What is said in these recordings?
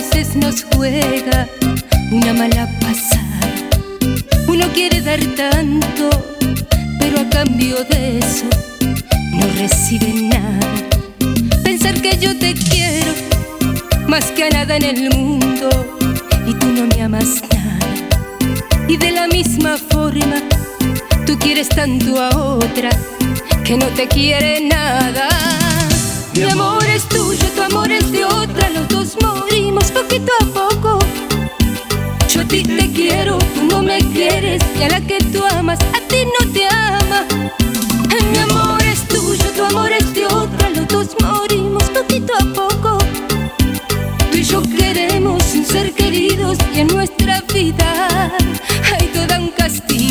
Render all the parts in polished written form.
veces nos juega una mala pasada. Uno quiere dar tanto, pero a cambio de eso no recibe nada. Pensar que yo te quiero más que a nada en el mundo y tú no me amas nada. Y de la misma forma tú quieres tanto a otra que no te quiere nada. Mi amor es tuyo, tu amor es de otra, los dos morimos poquito a poco. Yo a ti te quiero, tú no me quieres, y a la que tú amas, a ti no te ama. Mi amor es tuyo, tu amor es de otra, los dos morimos poquito a poco. Tú y yo queremos un ser queridos y en nuestra vida hay todo un castigo.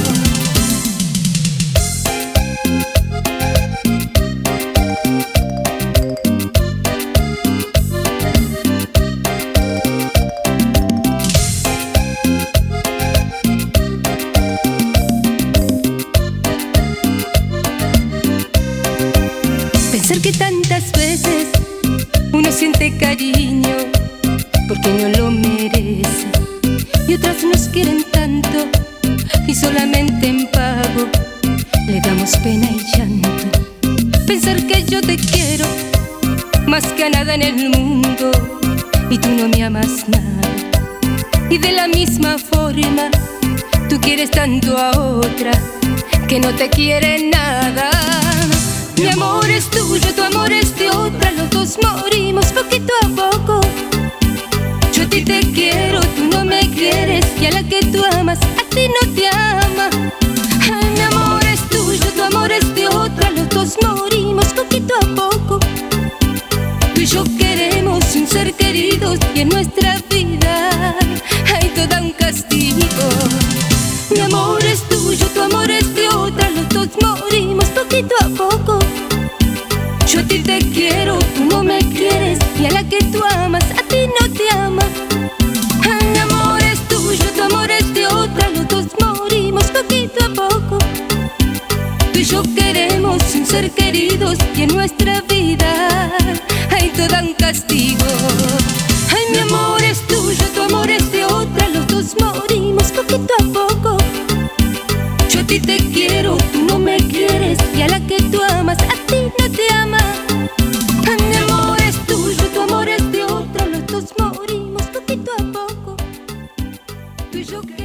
Pensar que tantas veces uno siente cariño porque no lo merece, y otras nos quieren tanto y solamente en pago le damos pena y llanto. Pensar que yo te quiero más que a nada en el mundo y tú no me amas nada. Y de la misma forma tú quieres tanto a otra que no te quiere nada. Mi amor es tuyo, tu amor es de otra, los dos morimos poquito a poco. Yo a ti te quiero, tú no me quieres, y a la que tú amas, a ti no te ama. Ay, mi amor es tuyo, tu amor es de otra, los dos morimos poquito a poco. Tú y yo queremos un ser queridos y en nuestra vida hay todo un castigo. Mi amor es tuyo, tu amor es de otra, los dos morimos poquito a poco. Yo a ti te quiero, tú no me quieres, y a la que tú amas, a ti no te ama. Ay, mi amor es tuyo, tu amor es de otra, los dos morimos poquito a poco. Tú y yo queremos un ser queridos y en nuestra vida hay todo un castigo. Ay, mi amor es tuyo, tu amor es de otra, los dos morimos poquito a poco. Yo a ti te quiero, tú no me quieres, y a la que tú amas, a ti no te ama. Ay, mi amor es tuyo, tu amor es de otra, los dos morimos poquito a poco. Tú y yo